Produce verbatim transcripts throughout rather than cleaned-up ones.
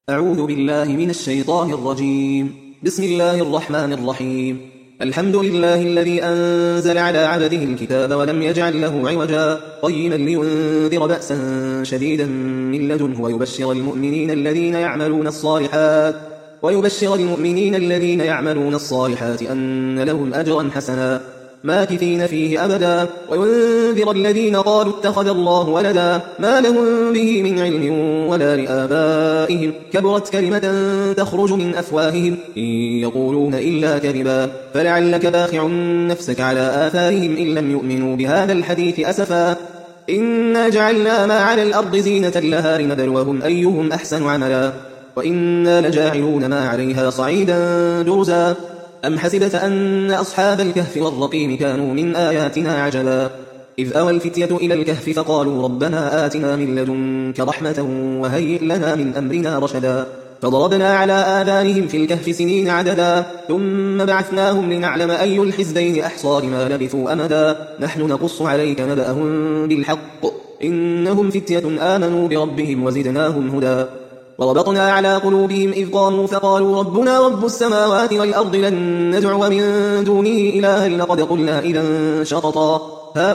أعوذ بالله من الشيطان الرجيم. بسم الله الرحمن الرحيم. الحمد لله الذي أنزل على عبده الكتاب ولم يجعل له عوجا قيما لينذر بأسا شديدا من لدنه ويبشر المؤمنين الذين يعملون الصالحات ويبشر المؤمنين الذين يعملون الصالحات أن لهم أجرا حسنا ماكثين فيه أبدا وينذر الذين قالوا اتخذ الله ولدا ما لهم به من علم ولا لآبائهم كبرت كلمة تخرج من أفواههم إن يقولون إلا كذبا فلعلك باخع نفسك على آثارهم إن لم يؤمنوا بهذا الحديث أسفا إنا جعلنا ما على الأرض زينة لها لنبلوهم أيهم أحسن عملا وإنا لجاعلون ما عليها صعيدا جرزا أم حسبت أن أصحاب الكهف والرقيم كانوا من آياتنا عجبا إذ أوى الفتية إلى الكهف فقالوا ربنا آتنا من لدنك رحمة وهيئ لنا من أمرنا رشدا فضربنا على آذانهم في الكهف سنين عددا ثم بعثناهم لنعلم أي الحزبين أحصى لما لبثوا أمدا نحن نقص عليك نبأهم بالحق إنهم فتية آمنوا بربهم وزدناهم هدى وربطنا على قلوبهم إذ قاموا فقالوا ربنا رب السماوات والأرض لن ندعو من دونه إلها لقد قلنا إذا شططا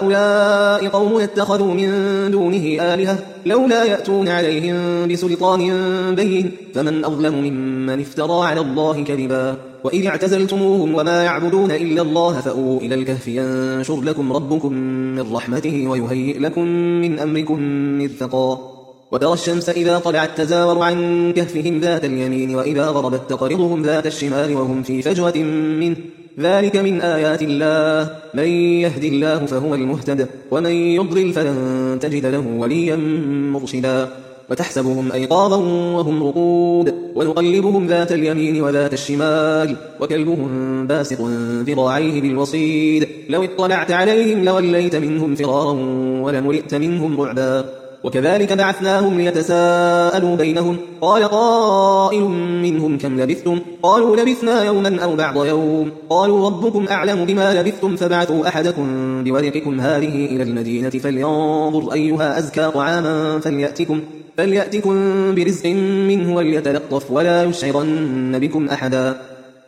هؤلاء قوم اتخذوا من دونه آلهة لولا يأتون عليهم بسلطان بين فمن أظلم ممن افترى على الله كذبا وإذ اعتزلتموهم وما يعبدون إلا الله فأووا إلى الكهف ينشر لكم ربكم من رحمته ويهيئ لكم من أمركم مرفقا وترى الشمس إذا طلعت تزاور عن كهفهم ذات اليمين وإذا غربت تقرضهم ذات الشمال وهم في فجوة منه ذلك من آيات الله من يهد الله فهو المهتد ومن يضلل فلن تجد له وليا مرشدا وتحسبهم أيقاظا وهم رقود ونقلبهم ذات اليمين وذات الشمال وكلبهم باسط ذراعيه بالوصيد لو اطلعت عليهم لوليت منهم فرارا ولملئت منهم رعبا وكذلك بعثناهم ليتساءلوا بينهم قال قائل منهم كم لبثتم قالوا لبثنا يوما أو بعض يوم قالوا ربكم أعلم بما لبثتم فبعثوا أحدكم بورقكم هذه إلى المدينة فلينظر أيها أزكى طعاما فليأتكم, فليأتكم برزق منه وليتلطف ولا يشعرن بكم أحدا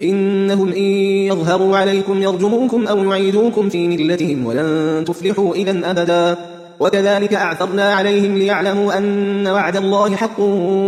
إنهم إن يظهروا عليكم يرجموكم أو يعيدوكم في ملتهم ولن تفلحوا إذا أبدا وكذلك أعثرنا عليهم ليعلموا أن وعد الله حق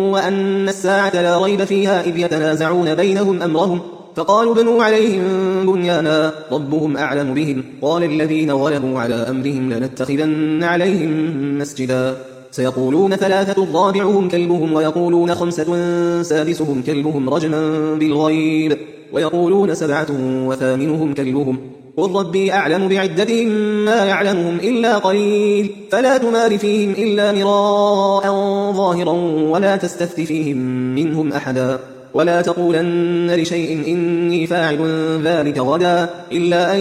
وأن الساعة لا ريب فيها إذ يتنازعون بينهم أمرهم فقالوا بنوا عليهم بنيانا ربهم أعلم بهم قال الذين غلبوا على أمرهم لنتخذن عليهم مسجدا سيقولون ثلاثة رابعهم كلبهم ويقولون خمسة سادسهم كلبهم رجما بالغيب ويقولون سبعة وثامنهم كلبهم قل ربي أعلم بعدتهم ما يعلمهم إلا قليل فلا تمار فيهم إلا مراء ظاهرا ولا تستفت فيهم منهم أحدا ولا تقولن لشيء إني فاعل ذلك غدا إلا أن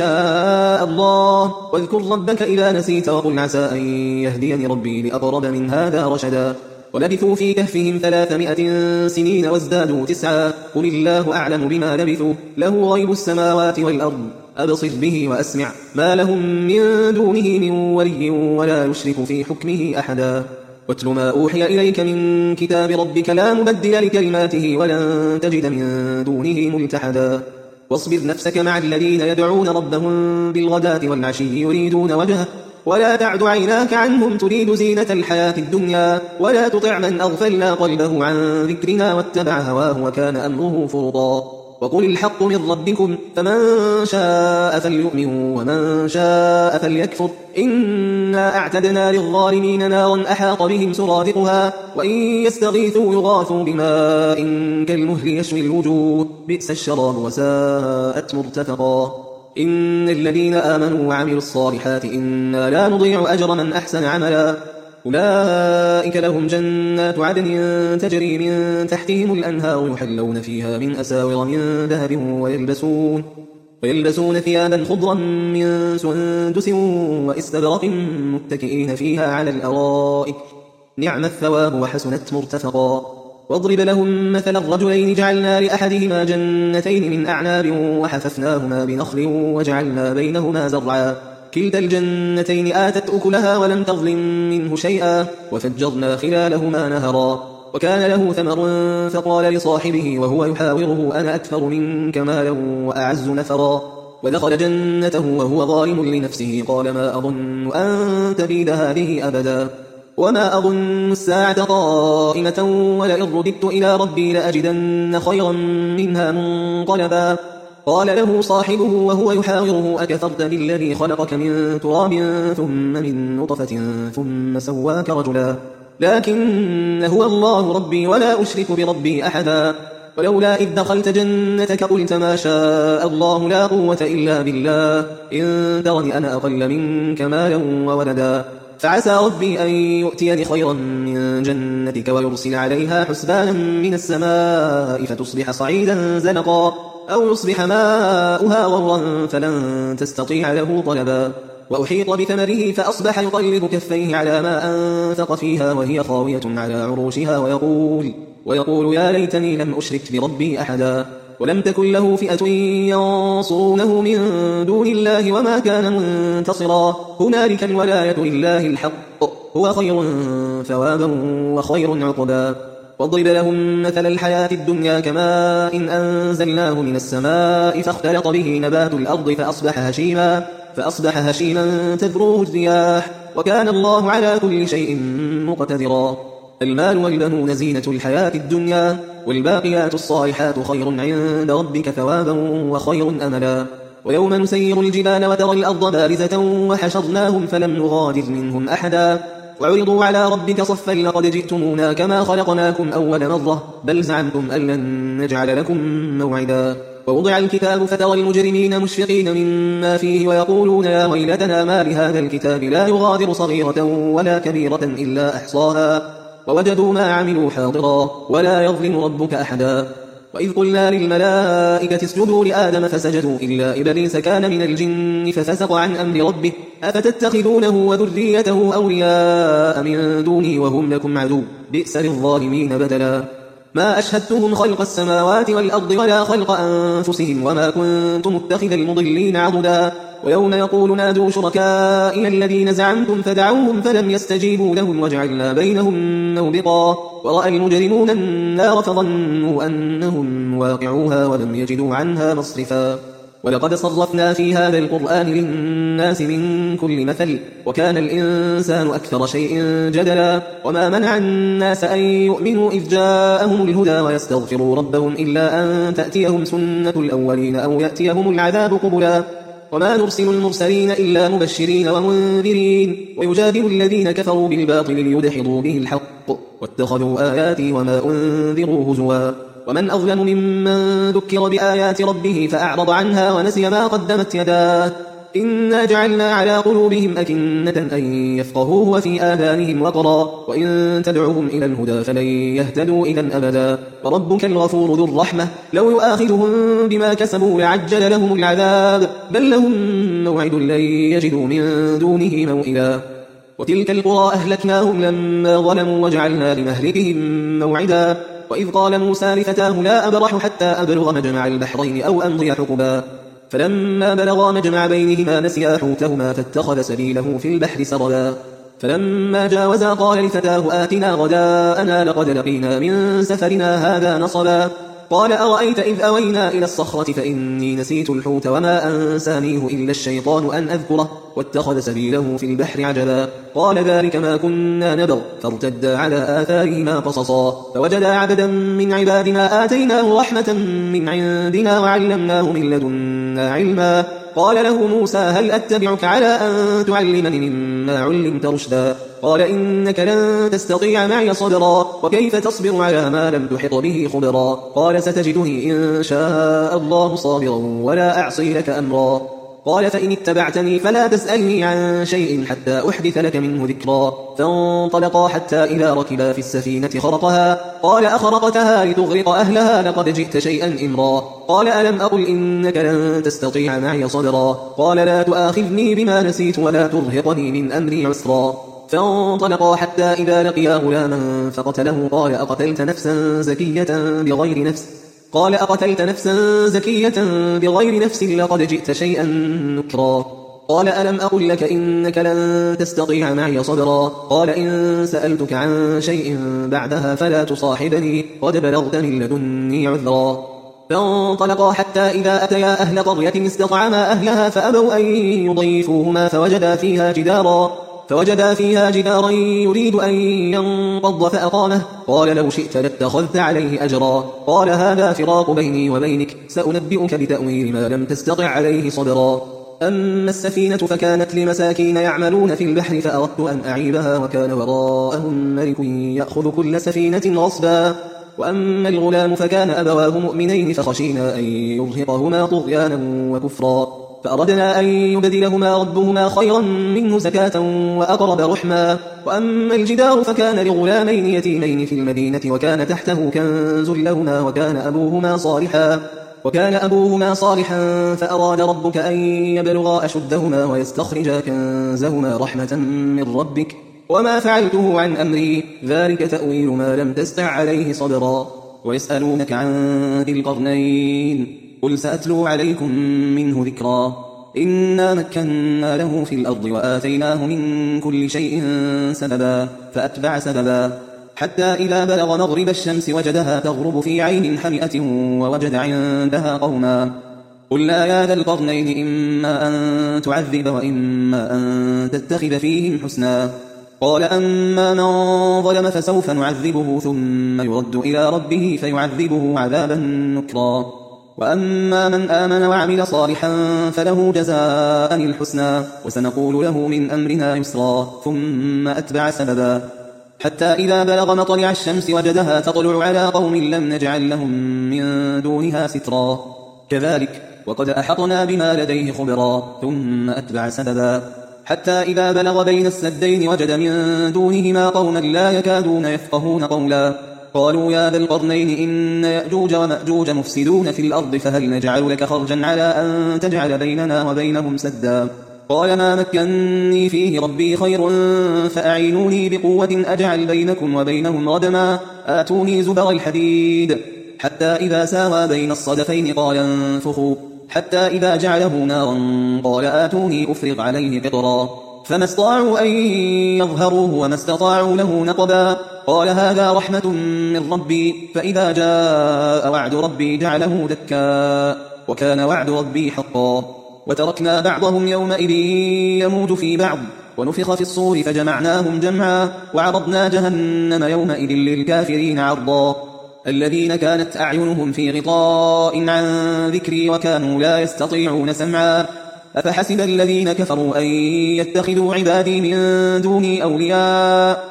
يشاء الله واذكر ربك إذا نسيت وقل عسى أن يهديني ربي لأقرب من هذا رشدا ولبثوا في كهفهم ثلاثمائة سنين وازدادوا تسعا قل الله أعلم بما لبثوا له غيب السماوات والأرض أبصر به وأسمع ما لهم من دونه من ولي ولا يشرك في حكمه أحدا واتل ما أوحي إليك من كتاب ربك لا مبدل لكلماته ولن تجد من دونه ملتحدا واصبر نفسك مع الذين يدعون ربهم بالغداة والعشي يريدون وجهه ولا تعد عيناك عنهم تريد زينة الحياة الدنيا ولا تطع من أغفلنا قلبه عن ذكرنا واتبع هواه وكان أمره فرطا وقل الحق من ربكم فمن شاء فليؤمن ومن شاء فليكفر إنا أعتدنا للظالمين نارا أحاط بهم سرادقها وإن يستغيثوا يغاثوا بماء كالمهل يشوي الوجوه بئس الشراب وساءت مرتفقا إن الذين آمنوا وعملوا الصالحات إنا لا نضيع أجر من أحسن عملا أولئك لهم جنات عدن تجري من تحتهم الأنهار يحلون فيها من أساور من ذهب ويلبسون, ويلبسون ثيابا خضرا من سندس وإستبرق متكئين فيها على الأرائك نعم الثواب وحسنت مرتفقا واضرب لهم مثل الرجلين جعلنا لأحدهما جنتين من أعناب وحففناهما بنخل وجعلنا بينهما زرعا كلتا الجنتين آتت أكلها ولم تظلم منه شيئا وفجرنا خلالهما نهرا وكان له ثمر فقال لصاحبه وهو يحاوره أنا أكثر منك مالا وأعز نفرا ودخل جنته وهو ظالم لنفسه قال ما أظن أن تبيد هذه أبدا وما أظن الساعة قائمة ولئن رددت إلى ربي لأجدن خيرا منها منقلبا قال له صاحبه وهو يحاوره أكفرت بالذي خلقك من تراب ثم من نطفة ثم سواك رجلا لكن هو الله ربي ولا أشرك بربي أحدا ولولا إذ دخلت جنتك قلت ما شاء الله لا قوة إلا بالله إن ترني أنا أقل منك مالا وولدا فعسى ربي أن يؤتيني خيرا من جنتك ويرسل عليها حسبانا من السماء فتصبح صعيدا زلقا أو يصبح ماؤها غورا فلن تستطيع له طلبا وأحيط بثمره فأصبح يقلب كفيه على ما أنفق فيها وهي خاوية على عروشها ويقول, ويقول يا ليتني لم أشرك بربي أحدا ولم تكن له فئة ينصرونه من دون الله وما كان منتصرا هنالك الولاية لله الحق هو خير ثوابا وخير عقبا واضرب لهم مثل الحياة الدنيا كماء إن أنزلناه من السماء فاختلط به نبات الأرض فأصبح هشيما فأصبح هشيما تذروه الرياح وكان الله على كل شيء مقتدرا المال والبنون زينة الحياة الدنيا والباقيات الصالحات خير عند ربك ثوابا وخير أملا ويوم نسير الجبال وترى الأرض بارزة وحشرناهم فلم نغادر منهم أحدا وعرضوا على ربك صفا لقد جئتمونا كما خلقناكم أول مرة بل زعمتم أن لن نجعل لكم موعدا ووضع الكتاب فترى المجرمين مشفقين مما فيه ويقولون يا ويلتنا ما لهذا الكتاب لا يغادر صغيرة ولا كبيرة إلا أحصاها ووجدوا ما عملوا حاضرا ولا يظلم ربك أحدا وإذ قلنا للملائكة اسجدوا لآدم فسجدوا إلا إبليس كان من الجن ففسق عن أمر ربه أفتتخذونه وذريته أولياء من دوني وهم لكم عدو بئس للظالمين بدلا ما أشهدتهم خلق السماوات والأرض ولا خلق أنفسهم وما كنت متخذ المضلين عضدا ويوم يقول نادوا شركائي الذين زعمتم فدعوهم فلم يستجيبوا لهم وجعلنا بينهم موبقا ورأى المجرمون النار فظنوا أنهم واقعوها ولم يجدوا عنها مصرفا ولقد صرفنا في هذا القرآن للناس من كل مثل وكان الإنسان أكثر شيء جدلا وما منع الناس أن يؤمنوا إذ جاءهم الهدى ويستغفروا ربهم إلا أن تأتيهم سنة الأولين أو يأتيهم العذاب قبلا وما نرسل المرسلين إلا مبشرين ومنذرين ويجادل الذين كفروا بالباطل ليدحضوا به الحق واتخذوا آياتي وما أنذروا هزوا ومن أظلم ممن ذكر بآيات ربه فأعرض عنها ونسي ما قدمت يداه إنا جعلنا على قلوبهم أكنة أن يفقهوه وفي آذانهم وقرا وإن تدعوهم إلى الهدى فلن يهتدوا إذا أبدا وربك الغفور ذو الرحمة لو يؤاخذهم بما كسبوا لعجل لهم العذاب بل لهم موعد لن يجدوا من دونه موئلا وتلك القرى أهلكناهم لما ظلموا وجعلنا لمهلكهم موعدا وإذ قال موسى لفتاه لا أبرح حتى أبلغ مجمع البحرين أو أمضي حقبا فلما بلغا مجمع بينهما نسيا حوتهما فاتخذ سبيله في البحر سربا فلما جاوزا قال لفتاه آتنا غداءنا لقد لقينا من سفرنا هذا نصبا قال أرأيت إذ أوينا إلى الصخرة فإني نسيت الحوت وما أنسانيه إلا الشيطان أن أذكره واتخذ سبيله في البحر عجبا قال ذلك ما كنا نبغ فارتدا على آثارهما قصصا فوجدا عبدا من عبادنا آتيناه رحمة من عندنا وعلمناه من لدنا علما قال له موسى هل أتبعك على أن تعلمني مما علمت رشدا قال إنك لن تستطيع معي صبرا وكيف تصبر على ما لم تحط به خبرا قال ستجدني إن شاء الله صابرا ولا أعصي لك أمرا قال فإن اتبعتني فلا تسألني عن شيء حتى أحدث لك منه ذكرا فانطلقا حتى إذا ركبا في السفينة خرقها قال أخرقتها لتغرق أهلها لقد جئت شيئا إمرا قال ألم أقل إنك لن تستطيع معي صبرا قال لا تؤاخذني بما نسيت ولا ترهقني من أمري عسرا فانطلقا حتى إذا لقيا غلاما فقتله قال أقتلت نفسا زكية بغير نفس قال أقتلت نفسا زكية بغير نفس لقد جئت شيئا نكرا قال ألم أقل لك إنك لن تستطيع معي صبرا قال إن سألتك عن شيء بعدها فلا تصاحبني قد بلغت من لدني عذرا فانطلقا حتى إذا أتيا أهل قرية استطعما أهلها فأبوا أن يضيفوهما فوجدا فيها جدارا فوجدا فيها جدارا يريد أن ينقض فأقامه قال لو شئت لاتخذت عليه أجرا قال هذا فراق بيني وبينك سأنبئك بتأويل ما لم تستطع عليه صبرا أما السفينة فكانت لمساكين يعملون في البحر فأردت أن أعيبها وكان وراءهم ملك يأخذ كل سفينة غصبا وأما الغلام فكان أبواه مؤمنين فخشينا أن يرهقهما طغيانا وكفرا فأردنا أن يبدلهما ربهما خيرا منه زكاة وأقرب رحما وأما الجدار فكان لغلامين يتيمين في المدينة وكان تحته كنز لهما وكان أبوهما صالحا وكان أبوهما صالحا فأراد ربك أن يبلغا أشدهما ويستخرجا كنزهما رحمة من ربك وما فعلته عن أمري ذلك تأويل ما لم تستع عليه صبرا ويسألونك عن ذي القرنين قل سأتلو عليكم منه ذكرا إنا مكنا له في الأرض وآتيناه من كل شيء سببا فأتبع سببا حتى إذا بلغ مغرب الشمس وجدها تغرب في عين حمئة ووجد عندها قوما قلنا يا ذا القرنين إما أن تعذب وإما أن تتخذ فيهم حسنا قال أما من ظلم فسوف نعذبه ثم يرد إلى ربه فيعذبه عذابا نكرا وأما من آمن وعمل صالحا فله جزاء الحسنى وسنقول له من أمرنا يسرا ثم أتبع سببا حتى إذا بلغ مطلع الشمس وجدها تطلع على قوم لم نجعل لهم من دونها سترا كذلك وقد أحطنا بما لديه خبرا ثم أتبع سببا حتى إذا بلغ بين السدين وجد من دونهما قوما لا يكادون يفقهون قولا قالوا يا ذا القرنين إن يأجوج ومأجوج مفسدون في الأرض فهل نجعل لك خرجا على أن تجعل بيننا وبينهم سدا قال ما مكنني فيه ربي خير فأعينوني بقوة أجعل بينكم وبينهم ردما آتوني زبر الحديد حتى إذا ساوى بين الصدفين قال انفخوا حتى إذا جعله نارا قال آتوني أفرغ عليه قطرا فما استطاعوا أن يظهروه وما استطاعوا له نقبا قال هذا رحمة من ربي فإذا جاء وعد ربي جعله دكا وكان وعد ربي حقا وتركنا بعضهم يومئذ يموج في بعض ونفخ في الصور فجمعناهم جمعا وعرضنا جهنم يومئذ للكافرين عرضا الذين كانت أعينهم في غطاء عن ذكري وكانوا لا يستطيعون سمعا أفحسب الذين كفروا أن يتخذوا عبادي من دوني أولياء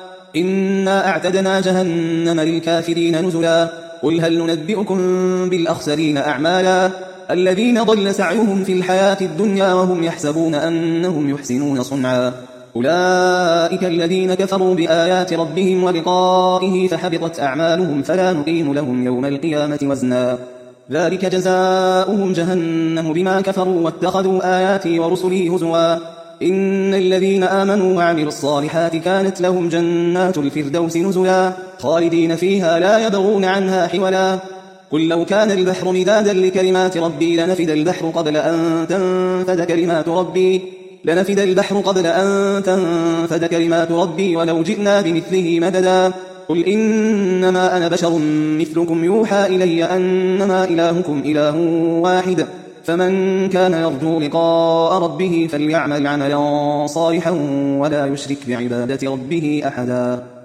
إنا أعتدنا جهنم للكافرين نزلا قل هل ننبئكم بالأخسرين أعمالا الذين ضل سعيهم في الحياة الدنيا وهم يحسبون أنهم يحسنون صنعا أولئك الذين كفروا بآيات ربهم ولقائه فحبطت أعمالهم فلا نقيم لهم يوم القيامة وزنا ذلك جزاؤهم جهنم بما كفروا واتخذوا آياتي ورسلي هزوا إن الذين آمنوا وعملوا الصالحات كانت لهم جنات الفردوس نزلا خالدين فيها لا يبغون عنها حولا قل لو كان البحر مدادا لكلمات ربي لنفد البحر قبل أن تنفد كلمات ربي لنفد البحر قبل أن تنفد كلمات ربي ولو جئنا بمثله مددا قل إنما أنا بشر مثلكم يوحى إلي أنما إلهكم إله واحد فمن كان يرجو لقاء ربه فليعمل عملا صالحا ولا يشرك بعبادة ربه أحدا